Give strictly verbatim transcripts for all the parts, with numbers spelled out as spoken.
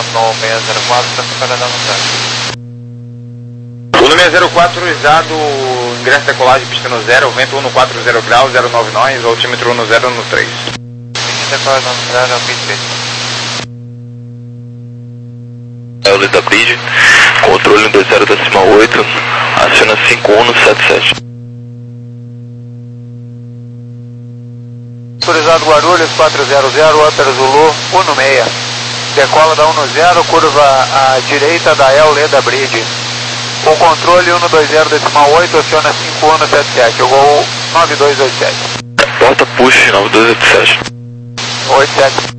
no seis zero quatro, está separado no zero. Uno seis zero quatro, usado, ingresso decolagem, pista no zero, vento um quatro zero graus, zero nove nós, altímetro um zero no três. Decolagem no zero, pista. É o Leda Bridge, controle um dois zero decimal oito, aciona cinco um sete sete. Autorizado Guarulhos quatro zero zero, Upper Zulu um seis. Decola da um zero, curva à direita da El Leda Bridge. O controle um dois zero decimal oito, aciona cinco um sete sete, o gol nove dois oito sete. Porta push nove dois oito sete. oito sete.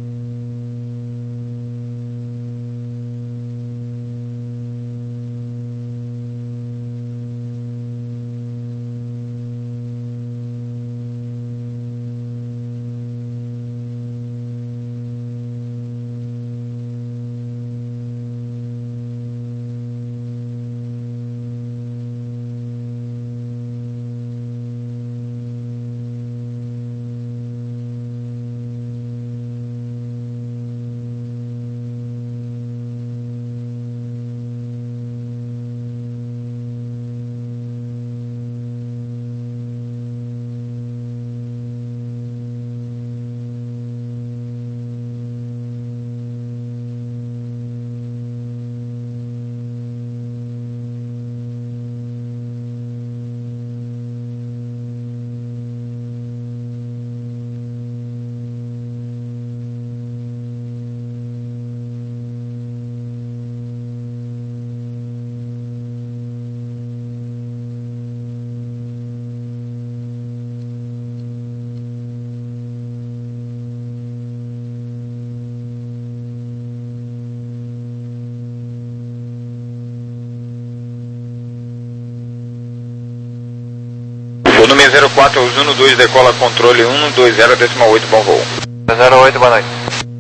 Uno seis zero quatro, uno dois, decola controle um dois zero decimal oito, bom voo. zero oito, boa noite.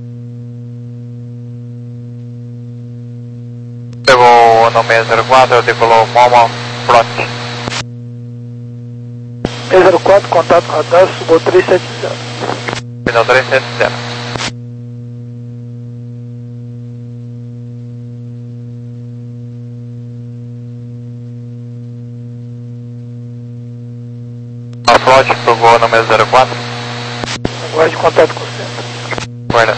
Pegou o seis zero quatro, decolou Momo, front. seis zero quatro, contato radar, subiu três sete zero. Final três sete zero. A front pro voo no seis zero quatro. Aguarde contato com o centro. Guarda.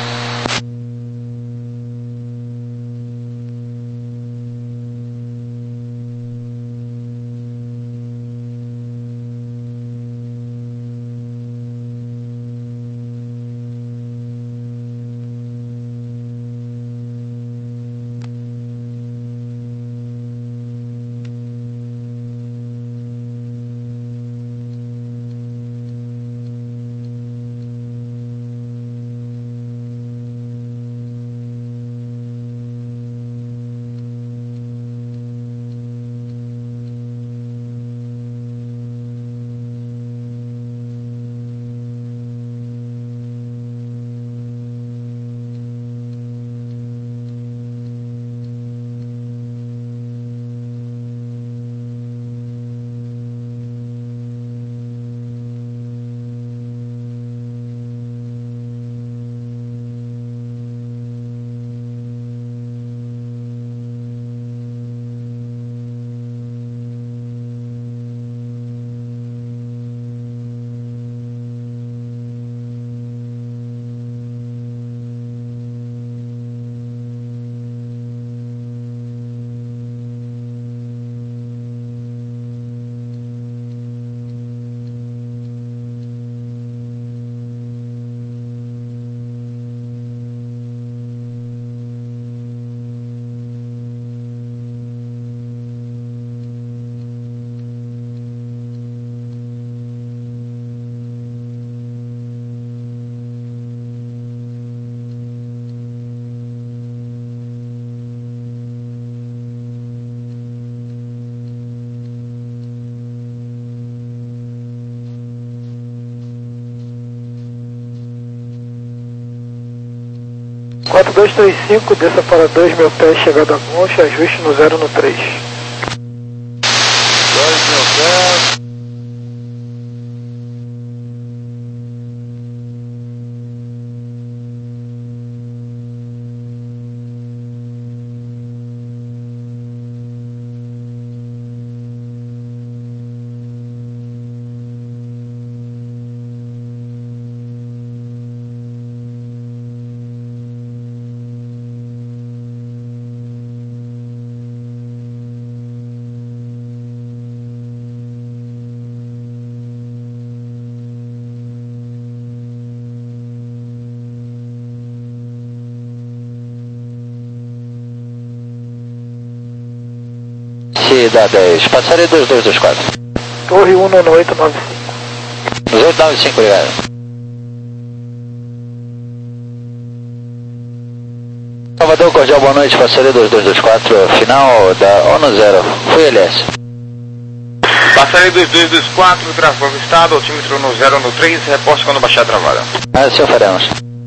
quatro dois três cinco, desça para dois mil pés, chegada a Monte, ajuste no zero no três. dois mil pés. Norte da dez, passarei dois dois dois quatro. Torre um nove oito nove cinco. oito nove cinco, obrigado. Salvador, cordial, boa noite, passarei dois dois dois quatro, final da ONU zero, fui L S. Passarei dois dois dois quatro, tráfego avistado, altímetro no zero no três, reporte quando baixar a travada. Assim o faremos.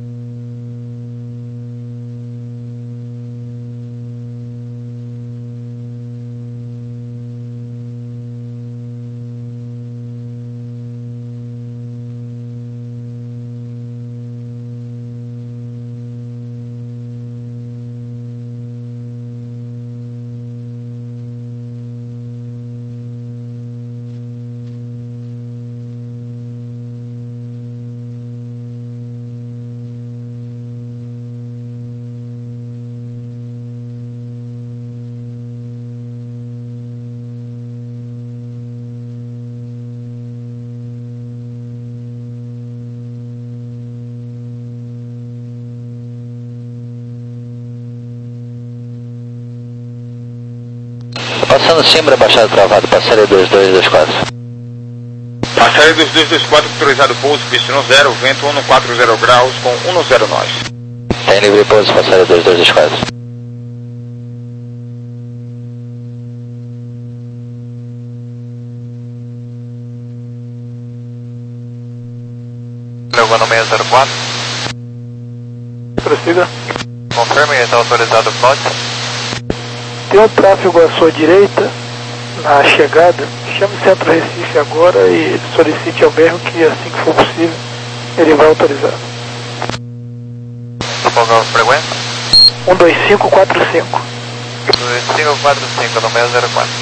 Passando Simbra, baixado travado, passarei dois dois dois quatro. Passarei dois dois dois quatro, autorizado pouso, pista no zero, vento um quatro zero graus com um zero nós. Tem livre pouso, passarei dois dois dois quatro. Levando seis zero quatro. Prossiga. Confirme, está autorizado o plot. Tem um tráfego à sua direita, na chegada. Chame o Centro Recife agora e solicite ao mesmo que assim que for possível, ele vai autorizar. Qual é a frequência? um dois cinco quatro cinco. dois cinco quatro cinco, no seis zero quatro.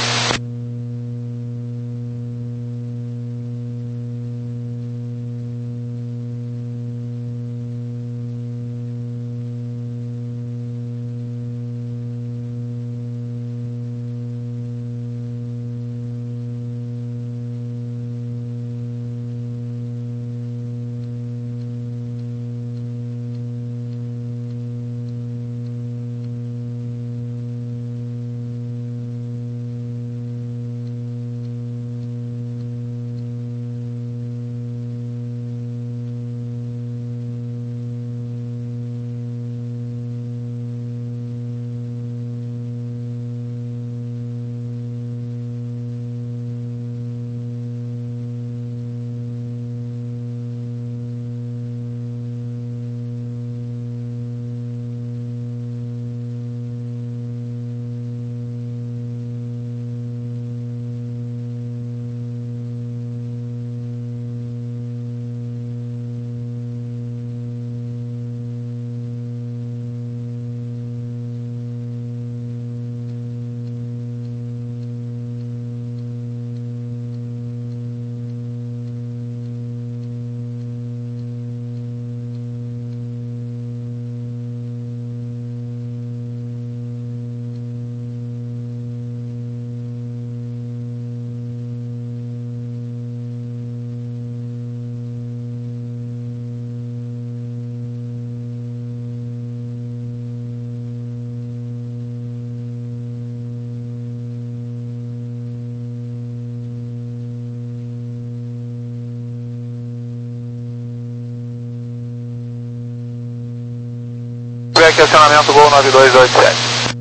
Aqui acionamento Gol nove dois oito sete.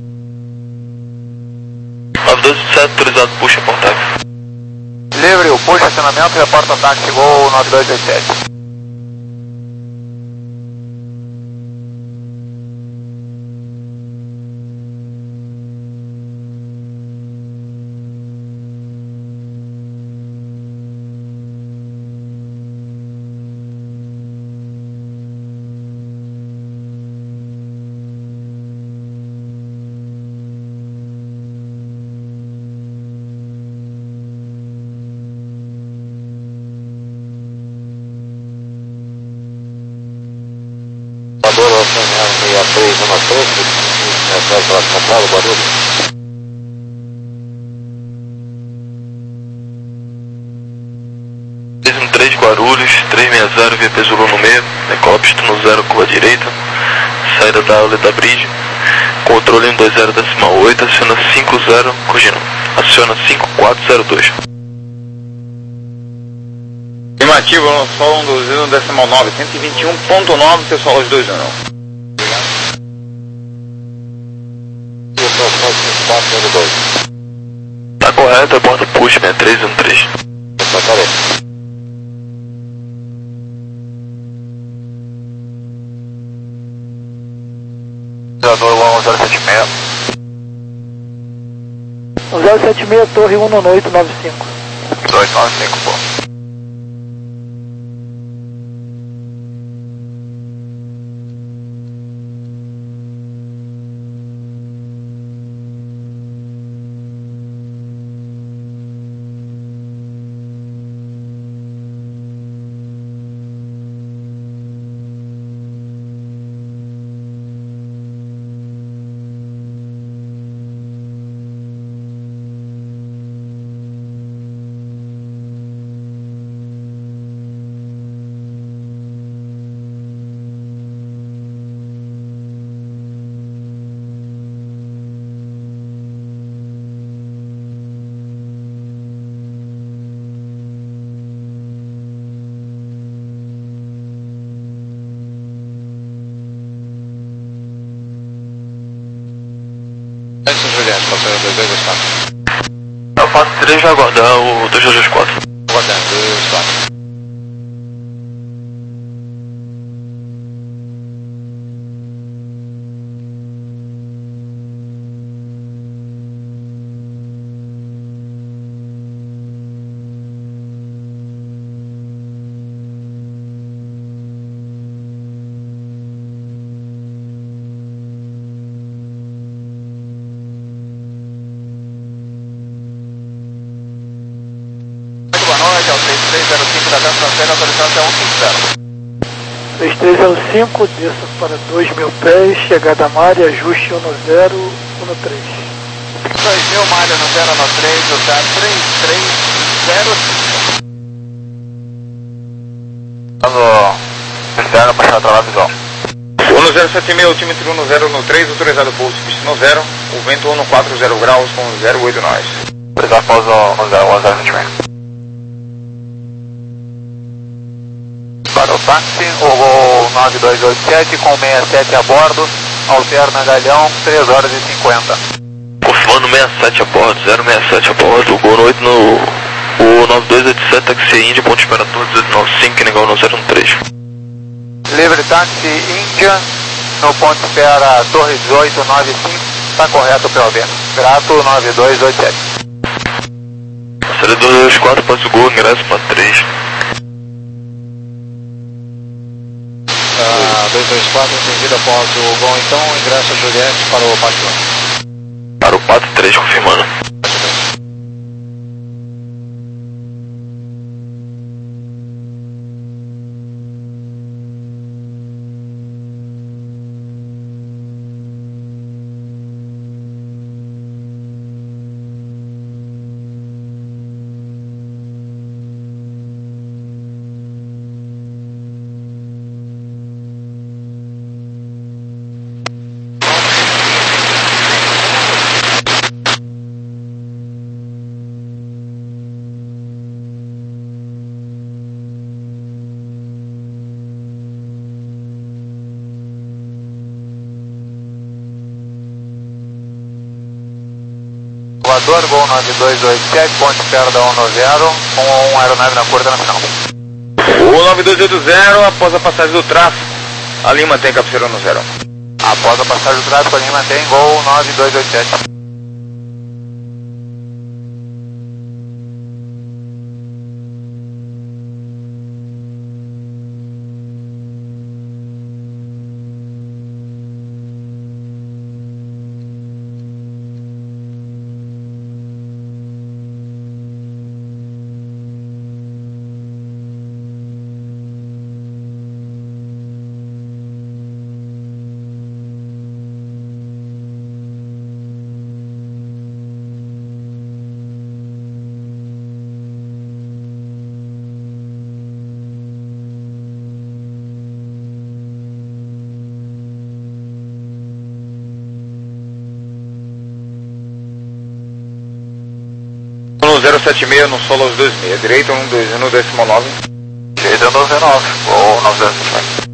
nove dois oito sete, autorizado, puxa contato. Livre, o puxa acionamento, reporta táxi Gol nove dois oito sete. seis três um três, para São Paulo, Guarulhos. três um três Guarulhos, três seis zero, V P Zulu no meio, Decopsto no zero, curva direita, saída da aula da Bridge, Controle um dois zero decimal oito, aciona cinco zero, corrigindo, aciona cinco quatro zero dois. Afirmativo, solo um dois um decimal nove, cento e vinte e um ponto nove, pessoal, os dois não. Tá correto, é bordo push seis três um três. Tá, tá bom. zero sete seis. zero sete seis, torre um nove oito nove cinco. oito nove cinco, pô. Juliette, passando dois dois dois quatro. Eu faço três, vai aguardar o dois dois dois quatro. Aguardando, dois dois quatro. três três zero cinco da Dança Francesa, autorizado até um cinco zero. três três zero cinco, desça para dois mil pés, chegada a Mária, ajuste um zero um três. dois mil, Mária no zero um três, usar três três zero cinco. Estamos externo para a visual. um zero sete seis, altímetro um zero um três, autorizado pouso destino zero, o vento um quatro zero graus com zero oito nós. Autorizado pouso um zero sete seis. Para o táxi, o nove dois oito sete com sessenta e sete a bordo, alterna galhão, três horas e cinquenta. Confirmando sessenta e sete a bordo, zero seis sete a bordo, Gol oito no o nove dois oito sete, taxi Índia, ponto de espera torre dezoito nove cinco, negão no zero um três. Livre táxi Índia, no ponto de espera torre dezoito nove cinco, está correto P O V. Grato nove dois oito sete. Série dois dois quatro, passa o Gol, ingresso para três. dois dois quatro, entendido após o Gol, então, ingresso Juliette para o Pátio um. Para o quatro três, confirmando. Voador, Gol nove dois oito sete, ponte de espera da um zero, com uma aeronave na curta na final. O nove dois oito zero, após a passagem do tráfego, ali mantém cabeceira no zero. Após a passagem do tráfego, ali mantém Gol nove dois oito sete. no zero sete seis, no solo aos dois seis. Direita um dois um, décimo nove. Direita um dois nove, ou nove zero sete.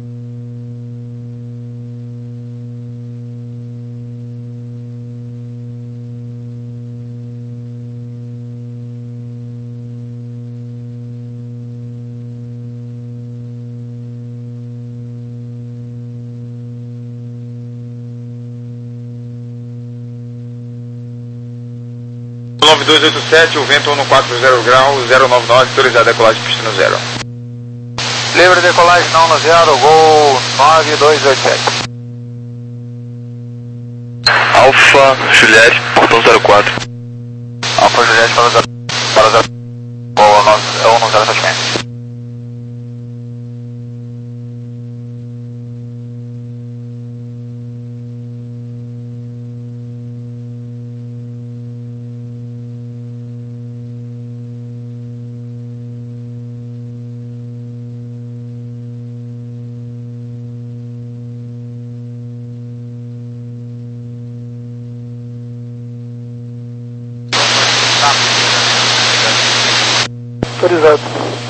nove dois oito sete, o vento um quatro zero grau, zero nove nove, autorizado a decolagem pista no zero. Livre decolagem não no zero, gol nove dois oito sete. Alfa Juliette, portão zero quatro. Alfa Juliette para zero, para zero, gol um zero sete seis. Autorizado.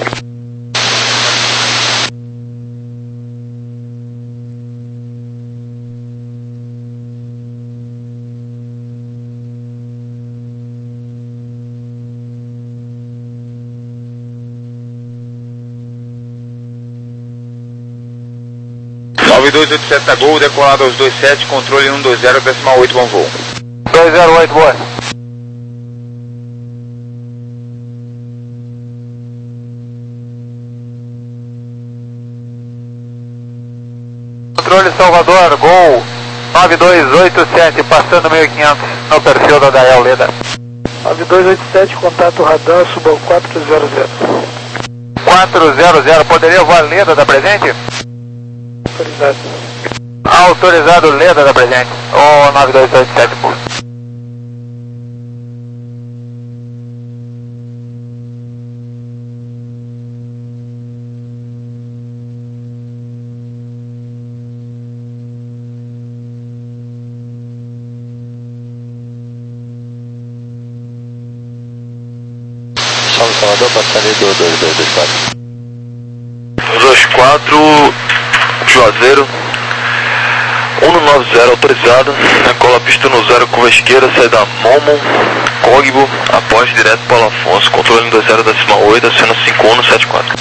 nove dois oito sete da Gol, decolado aos dois sete, controle um dois zero, decimal oito, bom voo. dois zero oito, boa. Controle Salvador, Gol nove dois oito sete, passando mil e quinhentos no perfil da Dael Leda. nove dois oito sete, contato radar, suba ao quatro zero zero. quatro zero zero, poderia voar Leda da presente? Autorizado. Autorizado Leda da presente, ou nove dois oito sete, por. Salvador, passaria do dois dois dois quatro. dois quatro, Juazeiro, um nove zero autorizado, cola pista no zero, curva esquerda, saída Momo, Cogbo, após direto Paulo Afonso, controle dois zero, decimal oito, acena cinco um no sete quatro.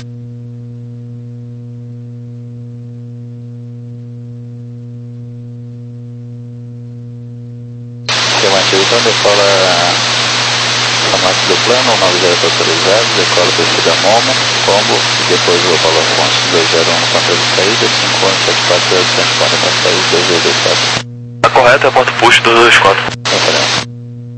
Afirmativo, então decola Samate do plano, nove zero autorizado, decola descida Momo, combo, e depois o Paulo Afonso, dois zero um no controle de saída, cinco um sete quatro, cento e quarenta para sair, dois dois dois quatro. Tá correto, é ponto push dois dois quatro. Referência.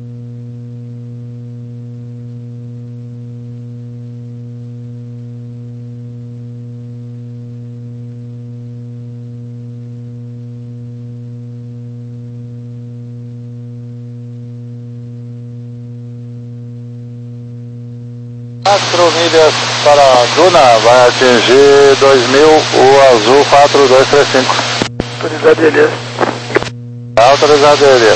quatro milhas para Duna, vai atingir dois mil, o azul quatro dois três cinco. Autorizado, Elias. Autorizado, Elias.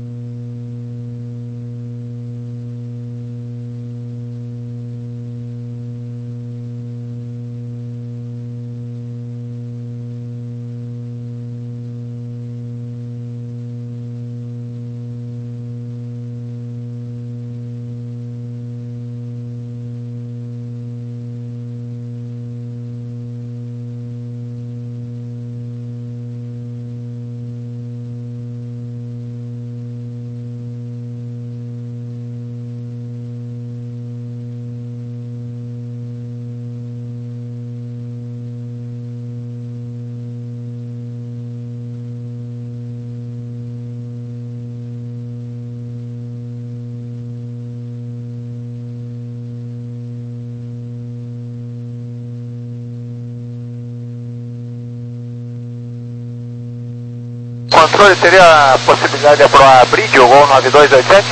Controle, teria a possibilidade de aprovar a bridge, o Gol nove dois oito sete?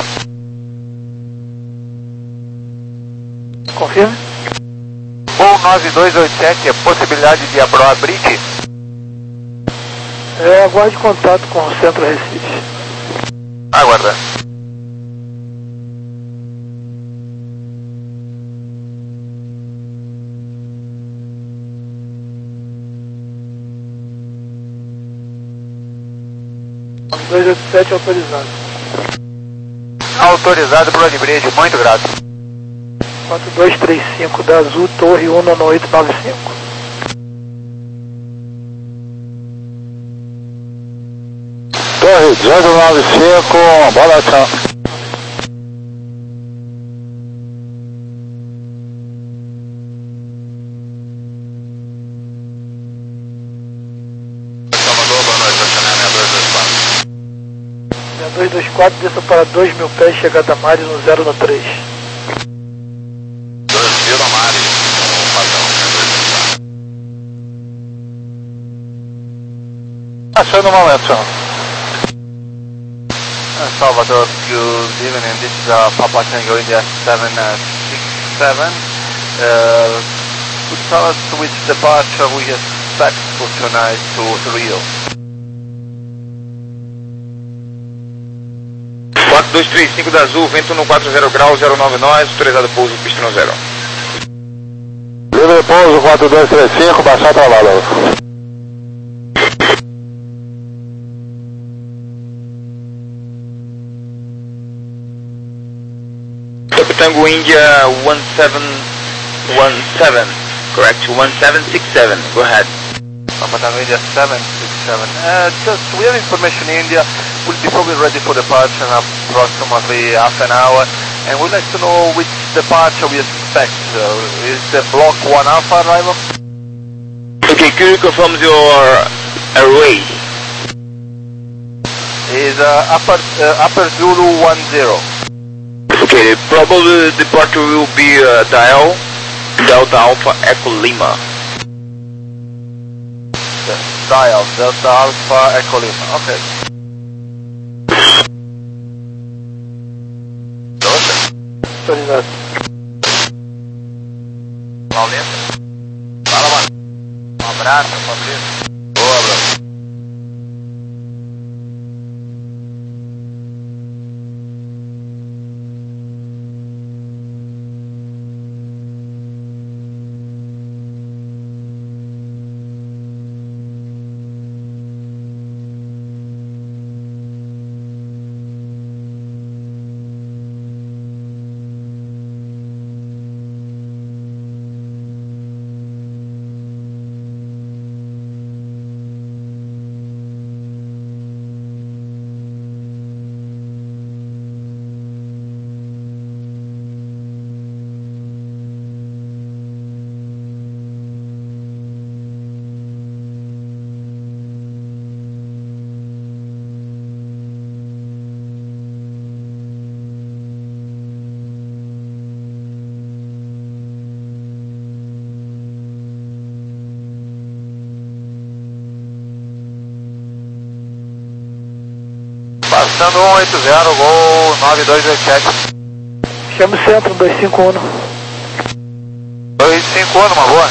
Confirme. Gol nove dois oito sete, a possibilidade de aprovar a bridge? É, aguarde contato com o Centro Recife. Aguarda. dois oito sete autorizado. Autorizado pro Adbridge, muito grato. quatro dois três cinco da Azul, Torre um nove oito nove cinco. Torre dezoito nove cinco, bola ação. dois dois quatro, desça para dois mil pés, chegada a Mares no zero no três. dois mil a Mares, no padrão, Achou no momento, senhor. Uh, Salvador, good evening. This is uh, Papa Tango India seven six seven. Uh, could you tell us which departure we expect for tonight to Rio? quatro dois três cinco da Azul, vento no quatro zero graus, zero nove nós, autorizado pouso, pista no zero. Livre pouso quatro dois três cinco, baixar trabalho. Tango India one seven one seven, correct? one seven six seven, go ahead. Papa Tango India seven six seven. Uh, just, we have information India will be probably ready for departure in approximately half an hour, and we'd like to know which departure we expect. Uh, is the block one alpha arrival? Okay, could you confirm your array? Is uh, upper, uh, upper Zulu one zero. Okay, probably the departure will be uh, dial Delta Alpha Echo Lima. Dial Delta Alpha Echo Lima. Okay. Autorizado. Paulista. Fala, mano. Um abraço, Paulista. Boa, abraço. Passando um oito zero, Gol nove dois oito sete. Chama o centro, dois cinco um. dois cinco um, uma boa.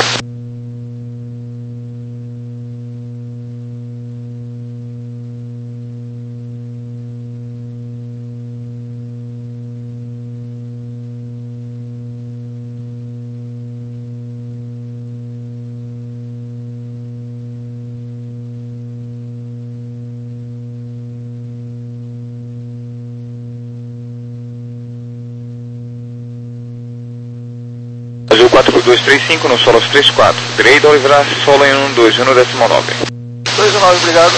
Azul quatro dois três cinco no Solos três quatro. Direita, Oliveira, solo em um dois, um décimo nove. dois nove, obrigado.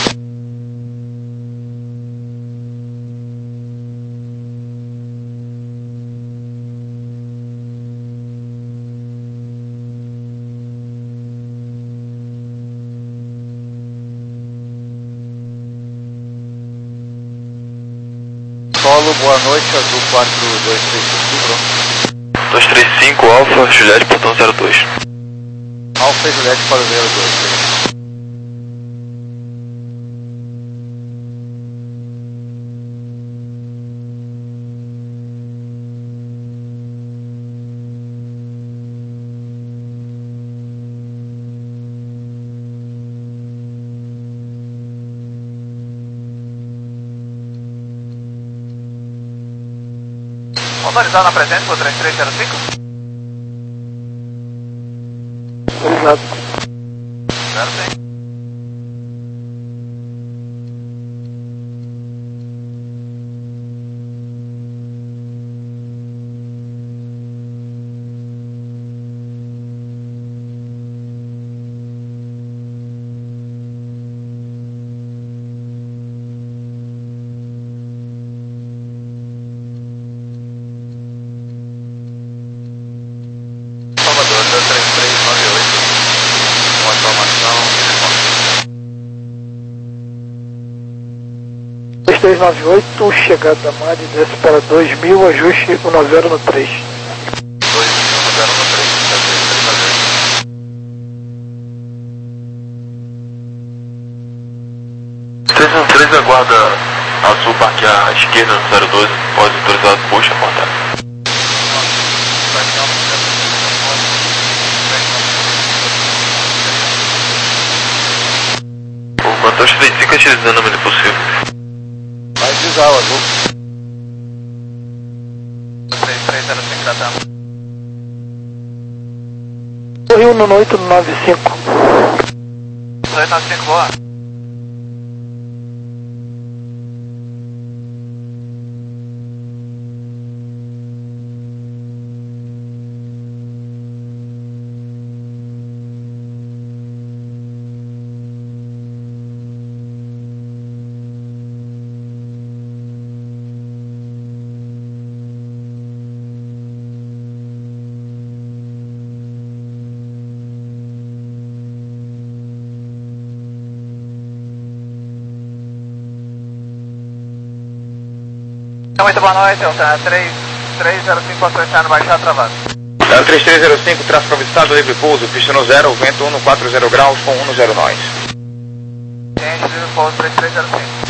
Solo, boa noite, Azul quatro dois três cinco, pronto. dois três cinco, Alfa, Juliette, portão zero dois. Alfa e Juliette para o zero dois. Autorizado na presença por três três zero cinco? Autorizado. zero cinco. três nove oito, chegada da Mari, desce para dois mil, ajuste cento e noventa no três. dois mil no zero no três, três um três aguarda azul parquear à esquerda no zero doze, pode autorizado, puxa, contato. O Fantoche vinte e cinco utilizando a medida possível. Vai desar o azul. três três zero cinco da Tama. Rio no oito nove cinco. oito nove cinco, boa. Muito boa noite, tá três três zero cinco, posso estar no baixar travado. três três zero cinco, tráfego avistado, livre pouso, pista no zero, vento um no quatro zero graus com um no zero nós. Gente, livre pouso três três zero cinco.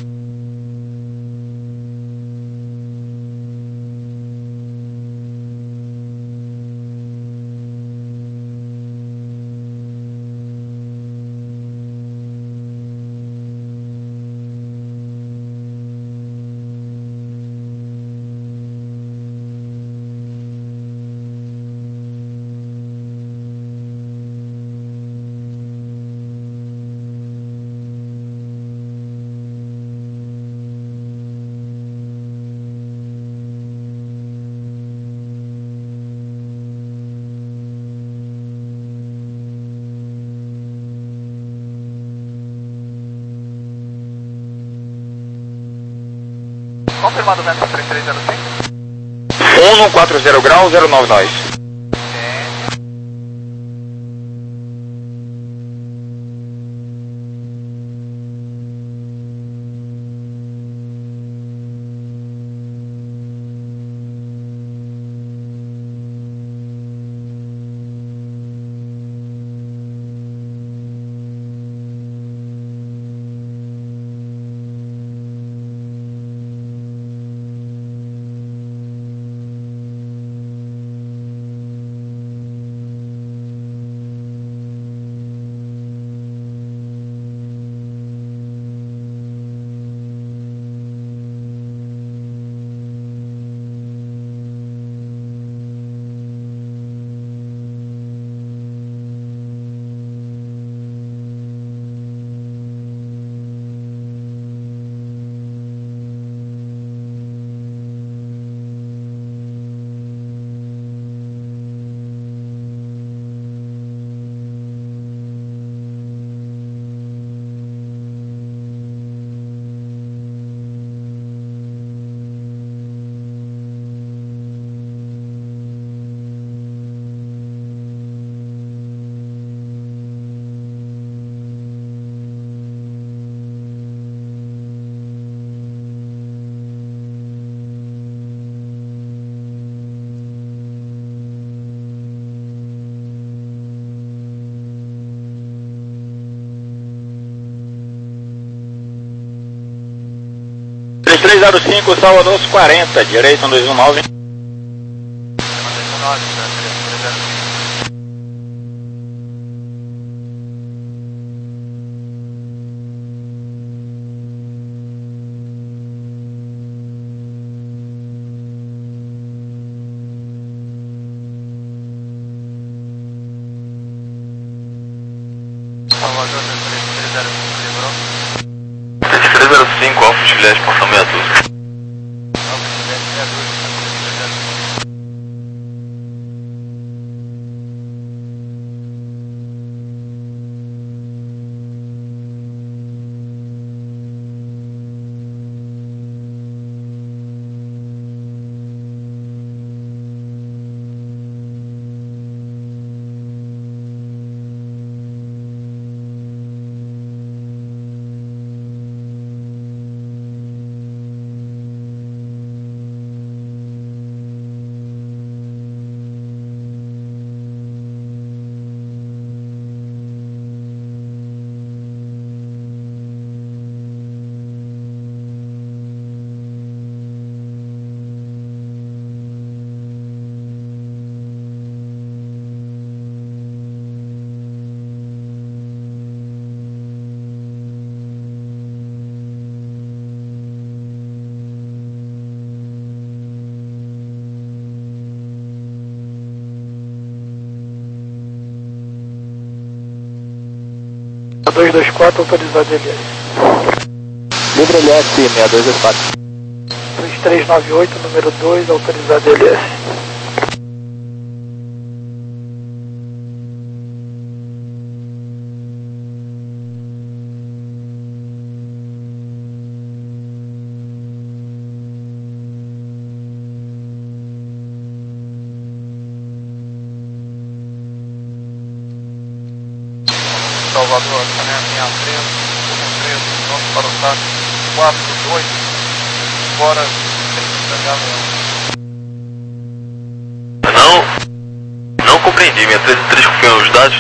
Confirmado o vento três três zero cinco. um no quatro zero graus, zero nove nós. três três zero cinco, Salvador quarenta, direito dois um nove. três três zero cinco, Alfa Juliette, portão meia dúzia. dois dois quatro, autorizado L S. Livre L S seis dois dois quatro. três três nove oito, número dois, autorizado L S. Salvador, caminhão sessenta e três, um três, vamos para o táxi quatro dois, fora Não, não compreendi, minha três três confirma os dados.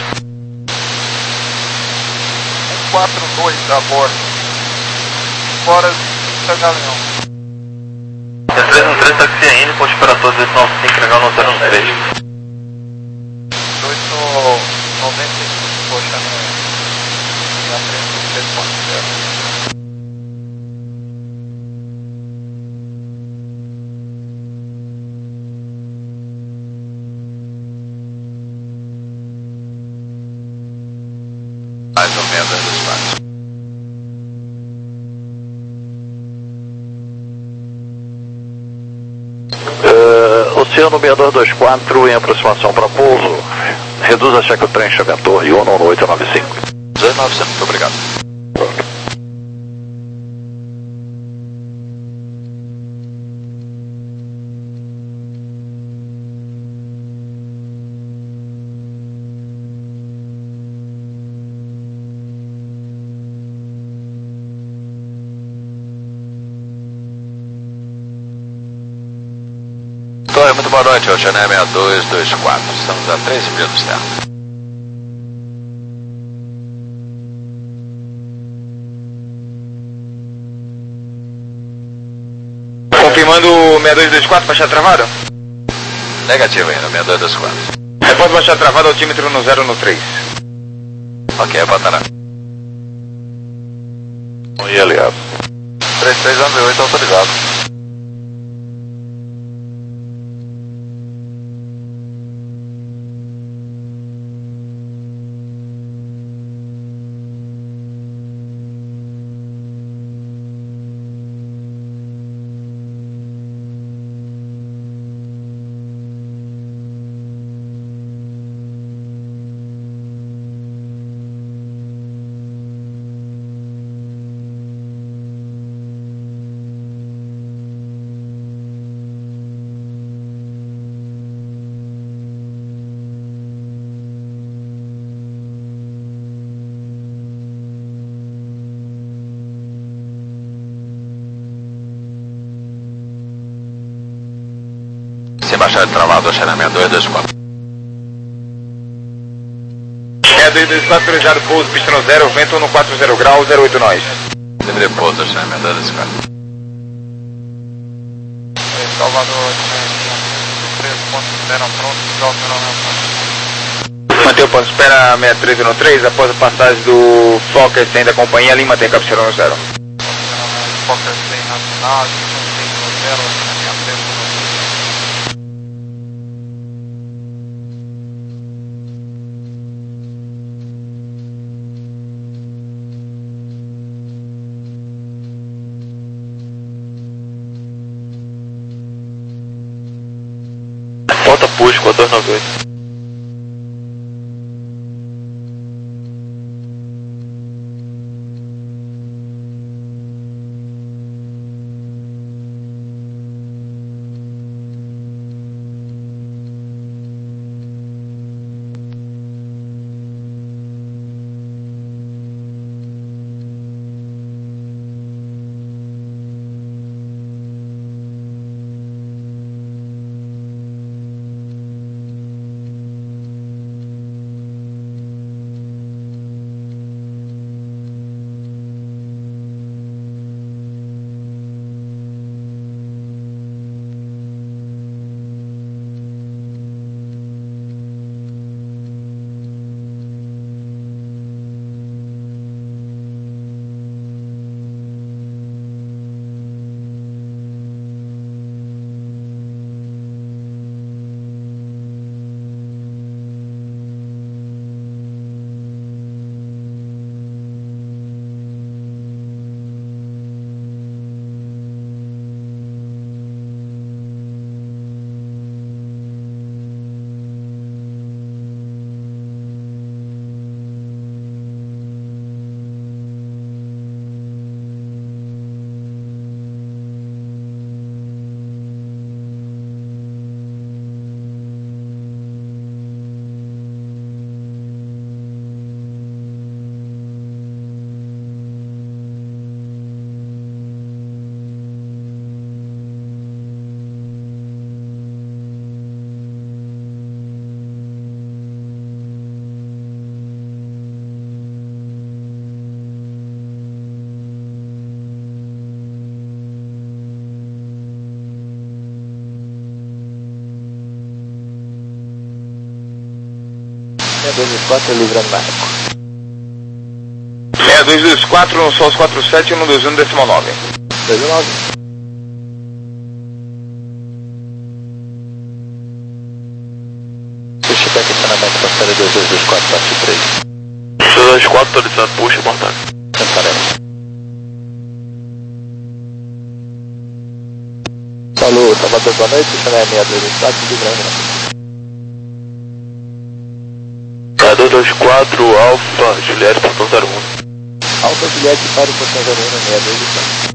um quatro dois a bordo, fora da Galeão. Minha três três táxi ainda, ponto operatório dezenove cinco, legal no zero um três. oito noventa e cinco, poxa, né? Minha três três ponto zero. Mais ou menos dos quatro. Uh, Oceano seis dois dois quatro em aproximação para pouso. Reduz a check trem Chevy Torre um no oito nove cinco. dezenove, muito obrigado. Torre, muito boa noite, Oceano seis dois dois quatro. Estamos a treze minutos terra. Confirmando seis dois dois quatro, baixar travada? Negativo ainda, seis dois dois quatro. Repórter baixar travada, altímetro no zero no três. Ok, reportará. E aliado. três três nove oito autorizado. Se baixar de travado, Oceano seis dois dois quatro. seis dois dois quatro, autorizado pouso, pista no zero, vento no quatro zero graus, zero oito nós. Livre pouso, Oceano seis dois dois quatro. Salvador, três ponto zero pronto, visual zero. Mantém o ponto de espera sessenta e três no três, após a passagem do Fokker cem da companhia, ali mantém a cabeceira no zero. Fokker cem nacional, cinco no zero, sessenta e três no três. Porta push, quatro dois nove oito. dois dois quatro, livrando Marco. seis dois dois quatro, no Sols quatro sete, um dois um decimal nove. dois nove. Pushback acionamento para série dois dois dois quatro, parte três. dois dois quatro, atualizando, puxa, boa tarde. Cantaremos. Falou, Salvador, boa noite, seis dois dois quatro, livrando Marco. dois dois quatro, Alfa, Juliette, portão zero um. Alfa Juliette para o portão zero um no seis dois dois quatro.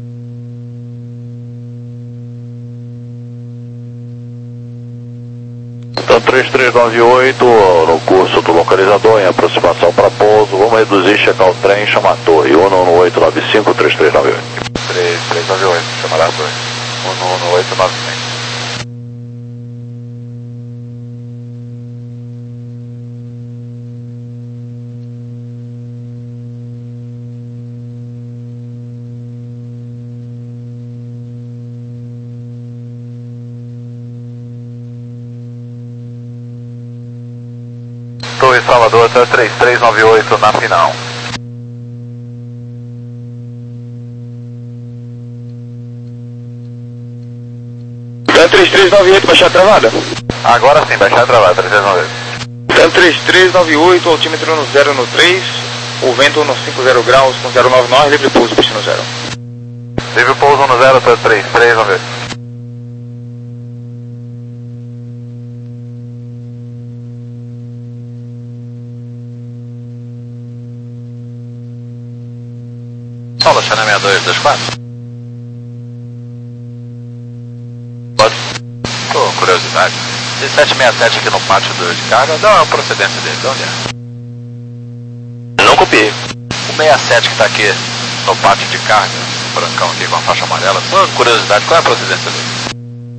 Então três três nove oito, no curso do localizador, em aproximação para pouso, vamos reduzir, checar o trem, chama a torre, um um oito nove cinco, três três nove oito. três três nove oito, chamará a torre. um um oito nove cinco. Torre Salvador, três três nove oito na final. três três nove oito, baixar a travada? Agora sim, baixar a travada, três três nove oito. três três nove oito, altímetro no zero no três, o vento no cinquenta graus com zero nove nove, livre pouso, piste no zero. Livre pouso no zero, três três nove oito. Solo, China seis dois dois quatro. Pode? Tô, curiosidade. Esse sete seis sete aqui no pátio do, de carga, dá uma procedência dele, de onde é? Não copiei. O sessenta e sete que tá aqui no pátio de carga, brancão aqui com a faixa amarela, só curiosidade, qual é a procedência dele?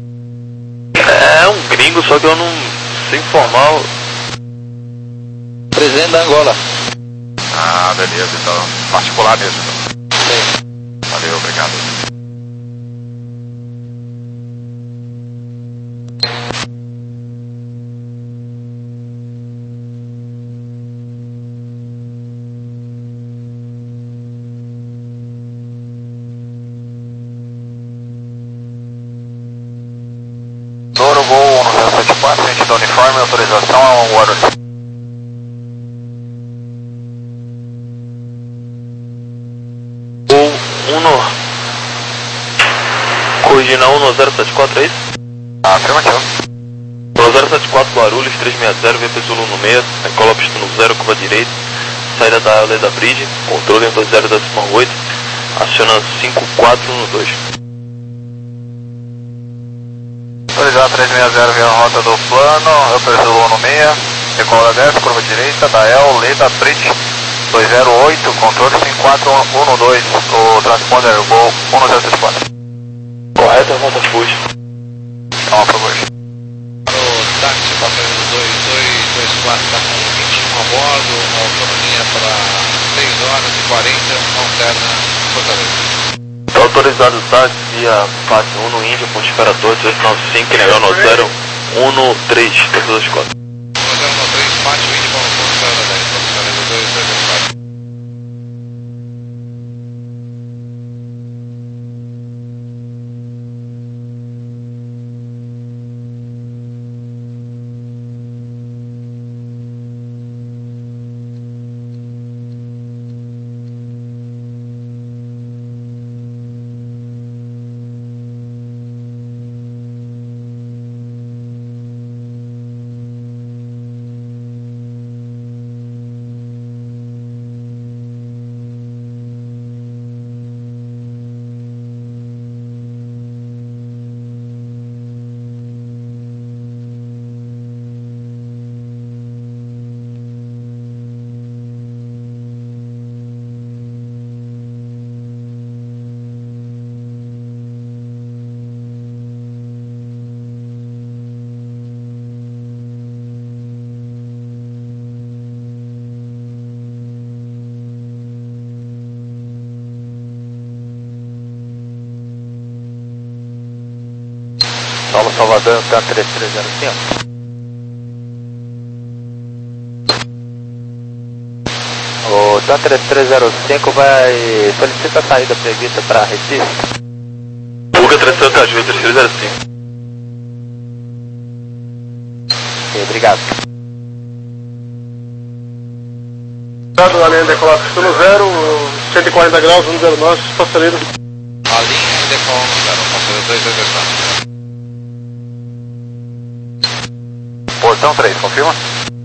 É um gringo, só que eu não sei informar. Presidente da Angola. Ah, beleza, então, particular mesmo. Então. Sim. Valeu, obrigado. Toro, Gol um zero sete quatro, gente do uniforme, autorização ao Water. Corrigina um no zero sete quatro, é isso? Afirmativo. No zero sete quatro, Guarulhos, três seis zero, V P Zulu no meio, cola pista no zero, curva direita, saída da Leda Bridge, controle em dois zero decimal oito, aciona cinco quatro no dois. Autorizar três seis zero via rota do plano, V P Zulu no meio, decola dez, curva direita, da El, Leda Bridge, dois zero oito, controle cinco quatro um no dois, o transponder Gol um zero sete quatro. Correto, rota push. Então, por favor. O táxi papel dois dois dois quatro está com vinte e um a bordo, autonomia para três horas e quarenta, alterna Fortaleza. Está autorizado o táxi via fase um no Índia, ponte Imperator, dois nove cinco, Negão no zero um no três, três dois quatro. zero um três, pátio Índia para o ponto zero dez, Fortaleza dois dois dois quatro. Solo Salvador, T três três zero cinco. Então três três zero cinco vai solicitar a saída prevista para Recife. Fuga tradição Caju, três três zero cinco. Ok, obrigado. Obrigado, a linha decolar pelo zero, cento e quarenta graus, um zero nove, passageiro. A linha decola no zero, passageiro dois dois dois quatro. Portão três, confirma?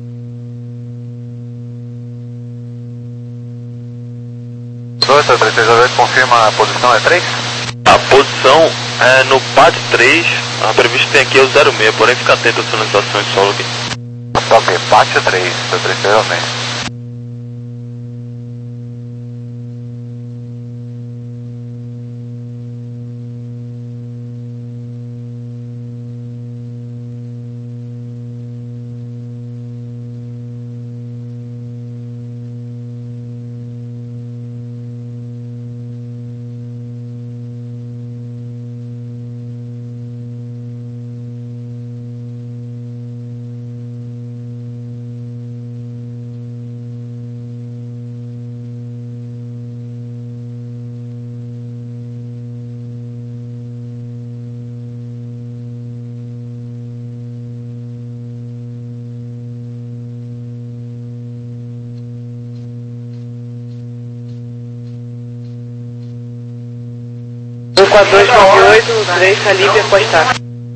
dois três três zero oito, confirma a posição, é três? A posição é no P A T três, a prevista tem aqui é o zero seis, porém fica atento à sinalização de solo aqui. Ok, P A T três, dois três três zero seis. quatro dois nove oito, três, Salívia, postar.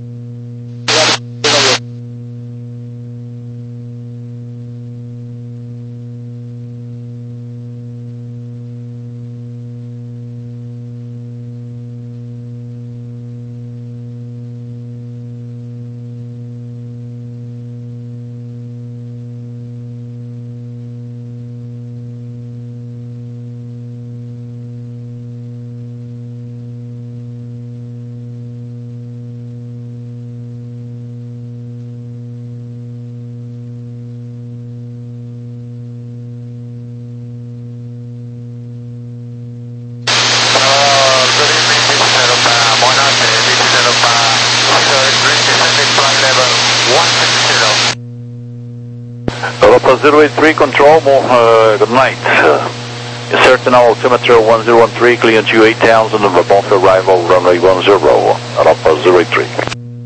Europa zero eight three control, uh, good night. Uh, certain altimeter one zero one three, clear to eight thousand of above arrival, runway one zero, Europa zero eight three.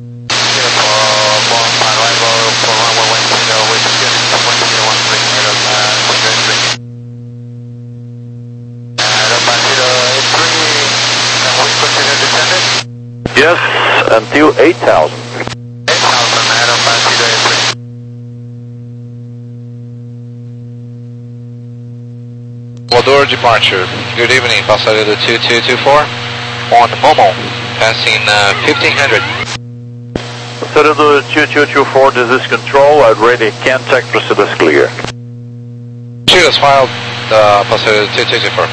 Yes, until eight thousand. Ecuador departure. Good evening, passageiro two two two four on Momo, passing uh, fifteen hundred. Passageiro two two two four, this is control, I'm ready, contact, procedure is clear. Cheers, filed, uh, passageiro two two two four.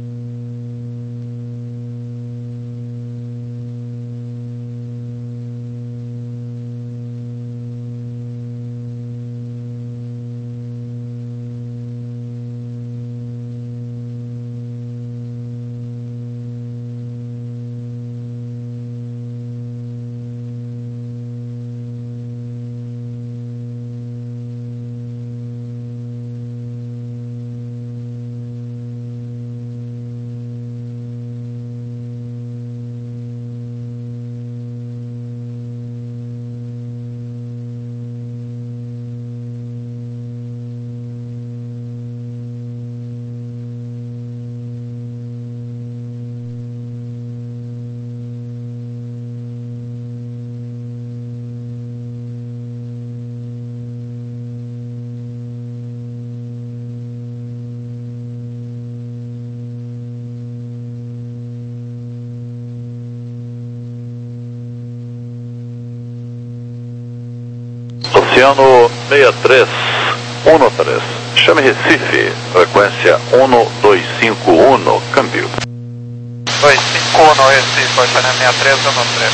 Oceano seis três um três, chame Recife, frequência um dois cinco um, câmbio. dois cinco um Recife, Oceano seis três um três.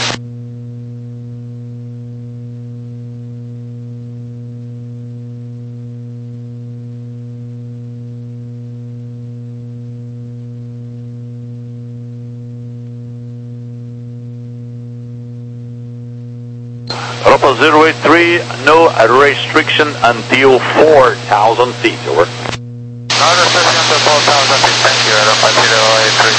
Europa zero eight three, no restriction until four thousand feet, over. Roger, thousand feet, thank you, Aero five zero eight three.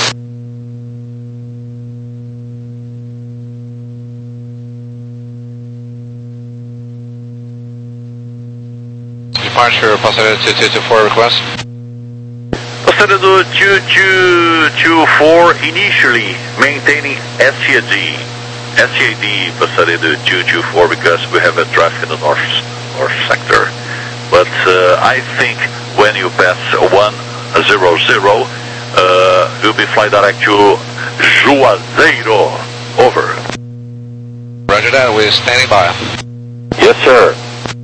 Departure, passenger two two two four request. Passenger do two two two four initially maintaining S A D. S A D, passenger do two two four, because we have a traffic in the north, north sector. But uh, I think when you pass one zero zero, uh, you'll be fly direct to Juazeiro. Over. Roger that, we're standing by. Yes, sir.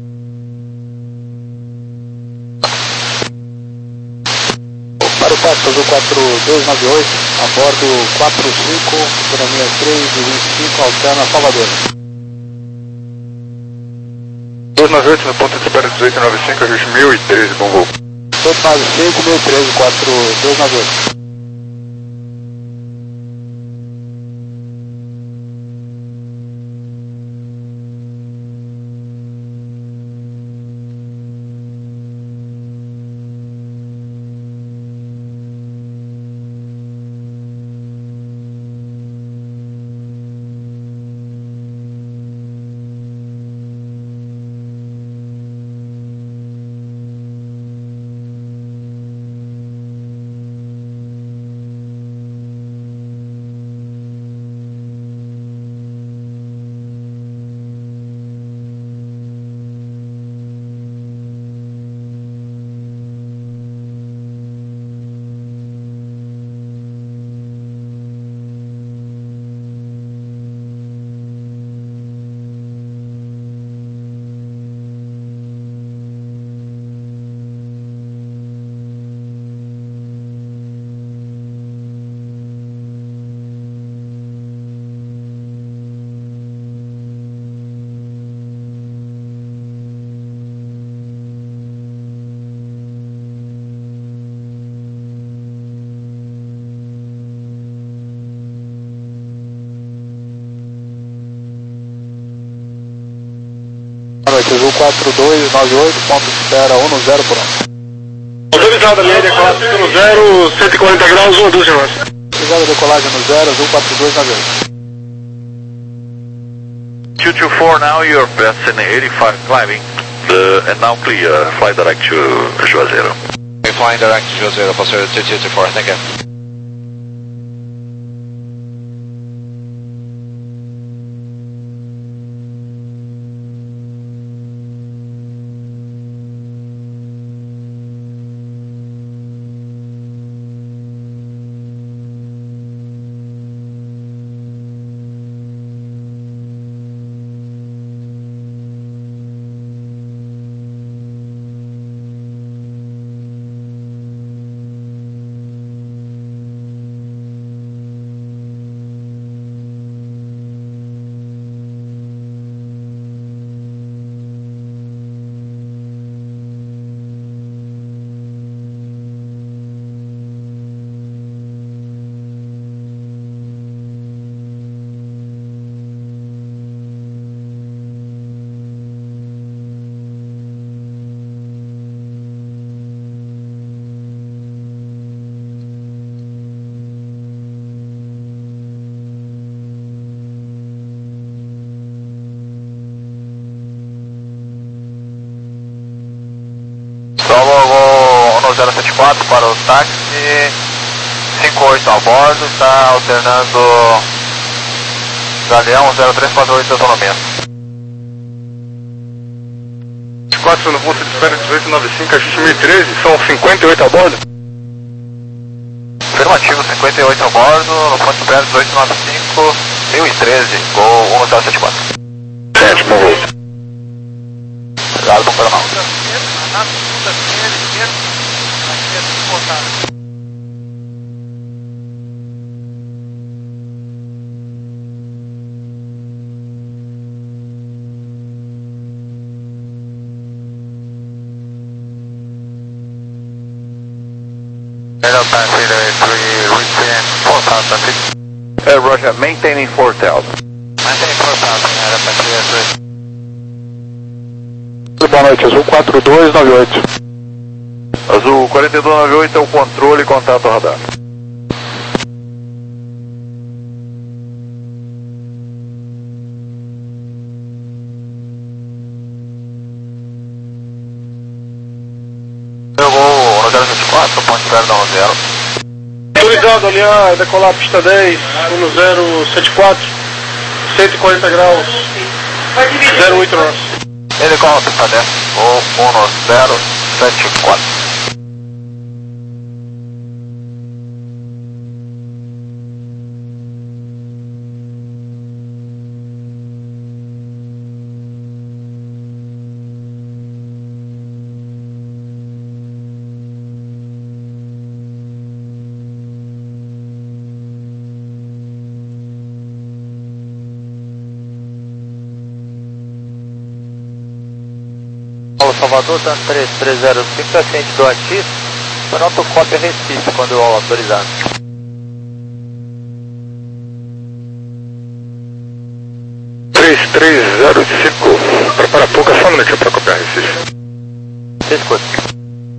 Para o táxi azul quatro dois nove oito, a bordo quatro cinco, economia três e vinte e cinco, alterna Salvador. dois nove oito no ponto de espera dezoito noventa e cinco, ajuste mil e treze, bom voo. dois nove cinco, mil e treze, quatro dois nove oito. Azul quatro dois nove oito, ponto de espera um no zero por um. Autorizada, linha de decolagem no zero, cento e quarenta graus, uma dúzia mais. Autorizada decolagem no zero, Azul quatro dois nove oito. two two four now, you're passing eighty-five climbing, uh, and now clear, fly direct to Juazeiro. We're flying direct to Juazeiro, passenger two two two four, thank you. zero sete quatro para o táxi, cinco oito a bordo, está alternando Galeão zero três quatro oito de autonomia. quatro no ponto de espera dezoito noventa e cinco, ajuste mil e treze, são cinquenta e oito a bordo? Afirmativo, cinquenta e oito a bordo, no ponto de espera dezoito noventa e cinco, mil e treze, gol um zero sete quatro. Sete, bom voo. Obrigado, bom Paraná. Hello, passenger three, retain four thousand feet. Uh, Roger, maintaining four thousand. Maintaining four thousand, hello, passenger three. Boa noite, Azul quatro dois nove oito. Azul quarenta e dois noventa e oito é o controle, contato ao radar. Pegou o zero vinte e quatro, ponte zero da zero. Autorizado alinhar, decolar pista dez, um zero sete quatro, cento e quarenta graus, zero oito nós. Ele cola pista dez, ou um zero sete quatro. Paulo Salvador, tanto três três zero cinco, ascente do Ati, pronto, cópia Recife, quando eu autorizar. três três zero cinco, prepara pouca, só um minutinho para copiar Recife. Escuta.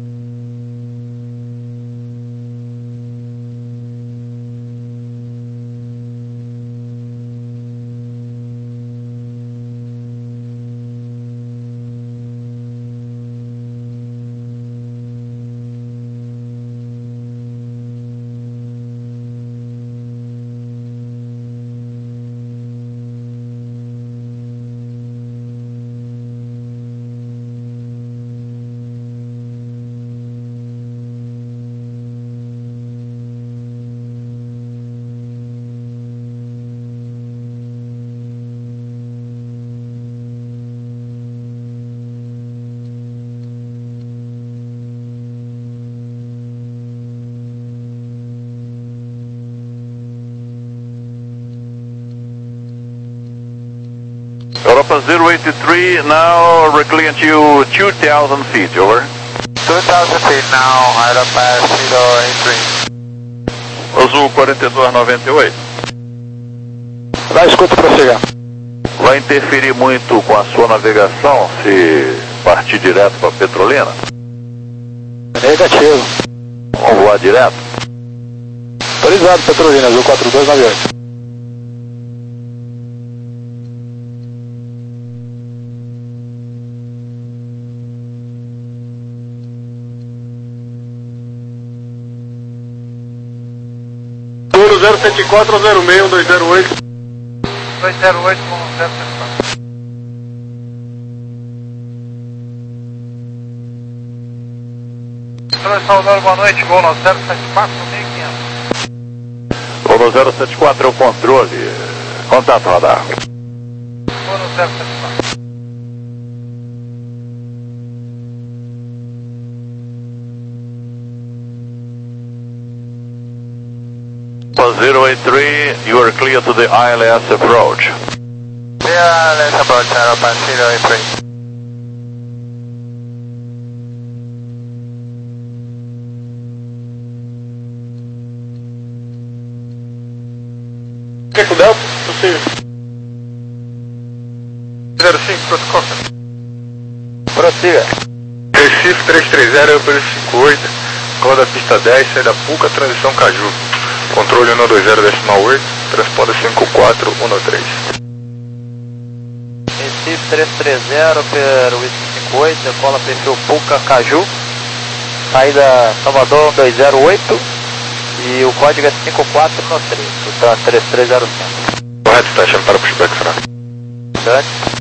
Europa zero eight three, now reclining to two thousand feet, over. two thousand feet now, Europa zero eight three. Azul quarenta e dois noventa e oito. Dá escuta para chegar. Vai interferir muito com a sua navegação se partir direto para Petrolina? Negativo. Vamos voar direto? Autorizado, Petrolina, Azul quatro dois nove oito. zero sete quatro zero seis um dois zero oito. dois zero oito com zero sete quatro. Senhor Salvador, boa noite, voo no zero sete quatro, mil e quinhentos. Voo no zero sete quatro é o controle, contato radar. Voo no zero sete quatro. zero eight three, you are clear to the I L S approach. Clear I L S approach, Europa zero eight three. Quer com o Delta? Possível. zero cinco, protocolo. Prossiga. Recife três três zero, Aeroporto cinco oito, cola da pista dez, saída Puca, transição Caju. Controle um dois zero decimal oito, transponder cinco quatro um três. Recife três três zero, per Whisky cinco oito, decola perfil Puca Caju, saída Salvador um dois zero oito e o código é cinco quatro um três, portanto três três zero cinco. Correto, está achando para o pushback, será? Certo?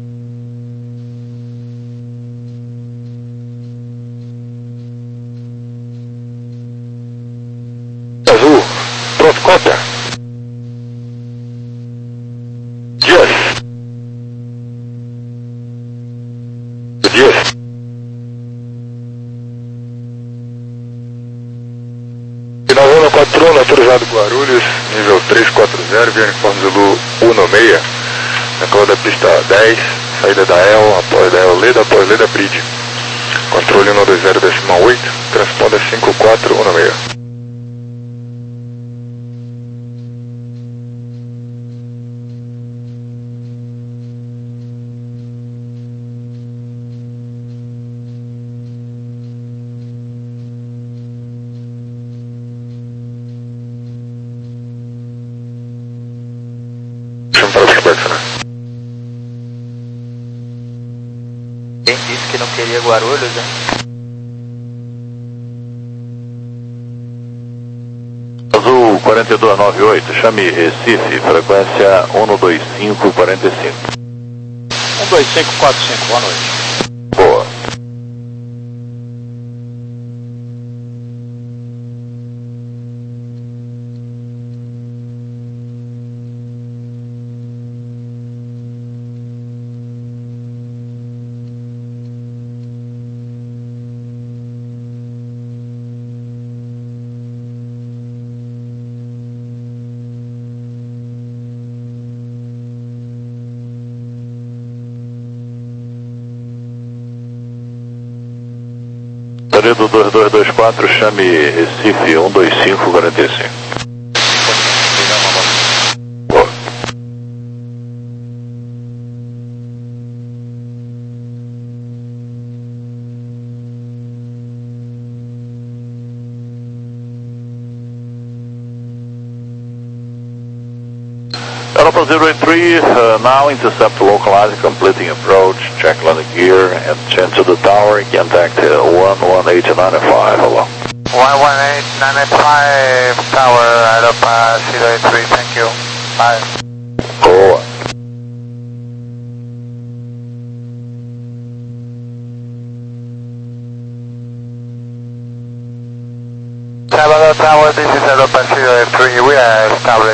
Azul, pronto, cópia. Dias. Dias. Final um quatro um, autorizado Guarulhos, nível três quatro zero, via uniforme Zulu um seis, na cola da pista dez, saída da E L, após da E L Leda, após Leda Bridge. Controle um dois zero decimal oito, transponder cinco quatro um seis. Cessna. Quem disse que não queria Guarulhos, né? Azul quatro dois nove oito, chame Recife, frequência um dois cinco quatro cinco. um dois cinco quatro cinco, boa noite. Boa. Toledo dois dois dois quatro, chame Recife um dois cinco quatro cinco. Boa. Europa zero three, uh, now intercept localized, completing approach, check landing gear, and change to the tower, contact uh, one one eight nine five, hello. one one eight nine five, tower, Europa zero three, thank you. Bye. Boa. Salvador Tower, this is Europa zero three, we are established.